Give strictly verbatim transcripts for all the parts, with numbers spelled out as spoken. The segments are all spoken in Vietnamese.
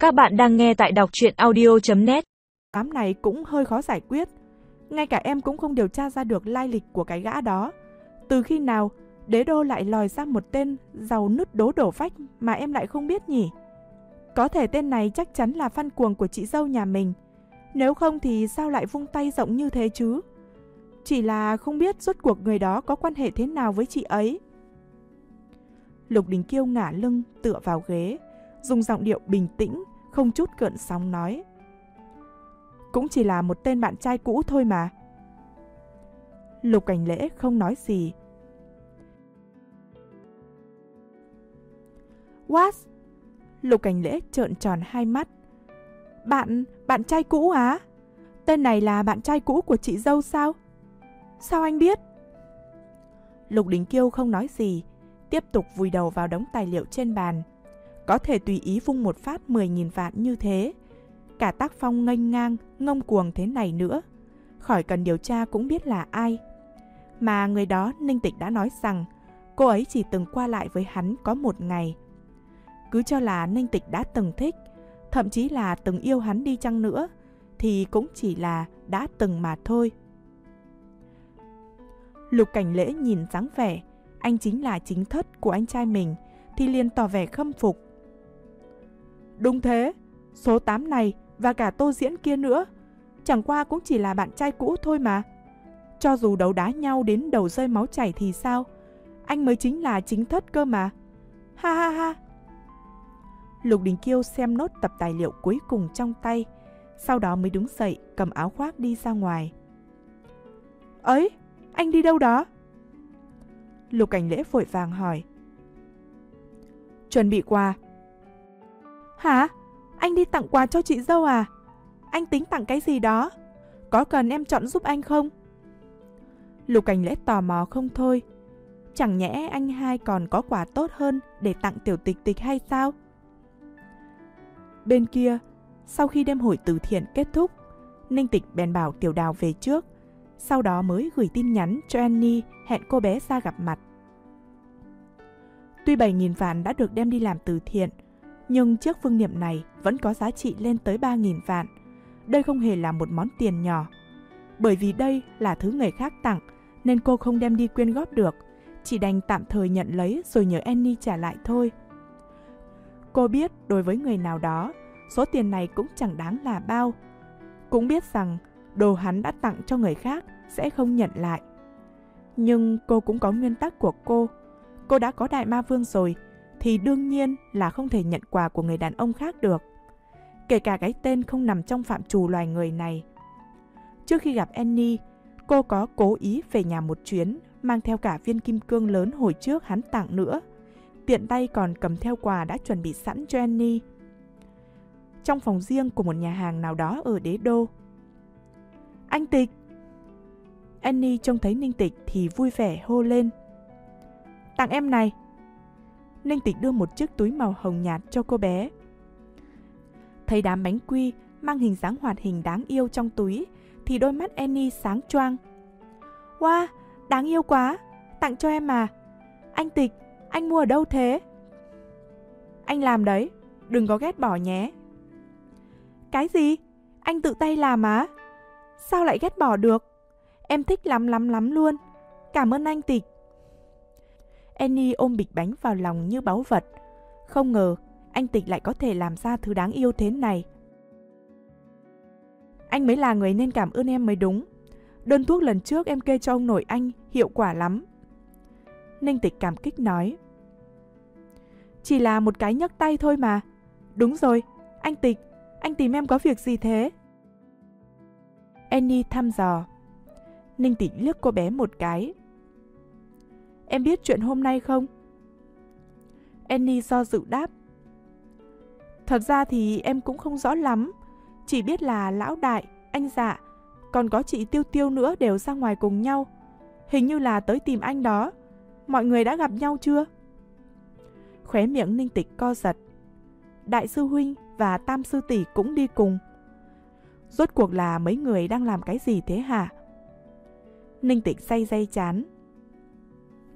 Các bạn đang nghe tại đọc truyện audio chấm net. Đám này cũng hơi khó giải quyết. Ngay cả em cũng không điều tra ra được lai lịch của cái gã đó. Từ khi nào đế đô lại lòi ra một tên giàu nứt đố đổ vách mà em lại không biết nhỉ? Có thể tên này chắc chắn là fan cuồng của chị dâu nhà mình. Nếu không thì sao lại vung tay rộng như thế chứ? Chỉ là không biết rốt cuộc người đó có quan hệ thế nào với chị ấy. Lục Đình Kiêu ngả lưng tựa vào ghế, dùng giọng điệu bình tĩnh, không chút gợn sóng nói. Cũng chỉ là một tên bạn trai cũ thôi mà. Lục Cảnh Lễ không nói gì. What? Lục Cảnh Lễ trợn tròn hai mắt. Bạn, bạn trai cũ á? Tên này là bạn trai cũ của chị dâu sao? Sao anh biết? Lục Đình Kiêu không nói gì, tiếp tục vùi đầu vào đống tài liệu trên bàn. Có thể tùy ý vung một phát mười nghìn vạn như thế. Cả tác phong nghênh ngang, ngông cuồng thế này nữa. Khỏi cần điều tra cũng biết là ai. Mà người đó Ninh Tịch đã nói rằng cô ấy chỉ từng qua lại với hắn có một ngày. Cứ cho là Ninh Tịch đã từng thích, thậm chí là từng yêu hắn đi chăng nữa, thì cũng chỉ là đã từng mà thôi. Lục Cảnh Lễ nhìn dáng vẻ anh chính là chính thất của anh trai mình thì liền tỏ vẻ khâm phục. Đúng thế, số tám này và cả Tô Diễn kia nữa, chẳng qua cũng chỉ là bạn trai cũ thôi mà. Cho dù đấu đá nhau đến đầu rơi máu chảy thì sao, anh mới chính là chính thất cơ mà. Ha ha ha. Lục Đình Kiêu xem nốt tập tài liệu cuối cùng trong tay, sau đó mới đứng dậy cầm áo khoác đi ra ngoài. Ấy, anh đi đâu đó? Lục Cảnh Lễ vội vàng hỏi. Chuẩn bị quà. Hả? Anh đi tặng quà cho chị dâu à? Anh tính tặng cái gì đó? Có cần em chọn giúp anh không? Lục Cảnh Lễ tò mò không thôi. Chẳng nhẽ anh hai còn có quà tốt hơn để tặng Tiểu Tịch Tịch hay sao? Bên kia, sau khi đêm hội từ thiện kết thúc, Ninh Tịch bèn bảo Tiểu Đào về trước, sau đó mới gửi tin nhắn cho Annie hẹn cô bé ra gặp mặt. Tuy bảy nghìn vạn đã được đem đi làm từ thiện, nhưng chiếc vương niệm này vẫn có giá trị lên tới ba nghìn vạn. Đây không hề là một món tiền nhỏ. Bởi vì đây là thứ người khác tặng nên cô không đem đi quyên góp được, chỉ đành tạm thời nhận lấy rồi nhờ Annie trả lại thôi. Cô biết đối với người nào đó, số tiền này cũng chẳng đáng là bao. Cũng biết rằng đồ hắn đã tặng cho người khác sẽ không nhận lại. Nhưng cô cũng có nguyên tắc của cô. Cô đã có Đại Ma Vương rồi thì đương nhiên là không thể nhận quà của người đàn ông khác được, kể cả cái tên không nằm trong phạm trù loài người này. Trước khi gặp Annie, cô có cố ý về nhà một chuyến, mang theo cả viên kim cương lớn hồi trước hắn tặng nữa. Tiện tay còn cầm theo quà đã chuẩn bị sẵn cho Annie. Trong phòng riêng của một nhà hàng nào đó ở đế đô. Anh Tịch! Annie trông thấy Ninh Tịch thì vui vẻ hô lên. Tặng em này! Ninh Tịch đưa một chiếc túi màu hồng nhạt cho cô bé. Thấy đám bánh quy mang hình dáng hoạt hình đáng yêu trong túi thì đôi mắt Annie sáng choang. Wow, đáng yêu quá! Tặng cho em mà! Anh Tịch, anh mua ở đâu thế? Anh làm đấy, đừng có ghét bỏ nhé. Cái gì? Anh tự tay làm á? Sao lại ghét bỏ được? Em thích lắm lắm lắm luôn. Cảm ơn anh Tịch. Annie ôm bịch bánh vào lòng như báu vật. Không ngờ anh Tịch lại có thể làm ra thứ đáng yêu thế này. Anh mới là người nên cảm ơn em mới đúng. Đơn thuốc lần trước em kê cho ông nội anh hiệu quả lắm. Ninh Tịch cảm kích nói. Chỉ là một cái nhấc tay thôi mà. Đúng rồi, anh Tịch, anh tìm em có việc gì thế? Annie thăm dò. Ninh Tịch liếc cô bé một cái. Em biết chuyện hôm nay không? Annie do dự đáp. Thật ra thì em cũng không rõ lắm. Chỉ biết là lão đại, anh Dạ, còn có chị Tiêu Tiêu nữa đều ra ngoài cùng nhau. Hình như là tới tìm anh đó. Mọi người đã gặp nhau chưa? Khóe miệng Ninh Tịch co giật. Đại sư huynh và tam sư tỷ cũng đi cùng. Rốt cuộc là mấy người đang làm cái gì thế hả? Ninh Tịch day day chán.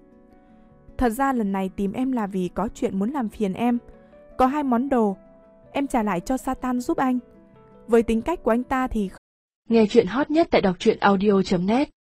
Thật ra lần này tìm em là vì có chuyện muốn làm phiền em. Có hai món đồ. em trả lại cho Satan giúp anh. Với tính cách của anh ta thì... Nghe chuyện hot nhất tại đọc truyện audio chấm net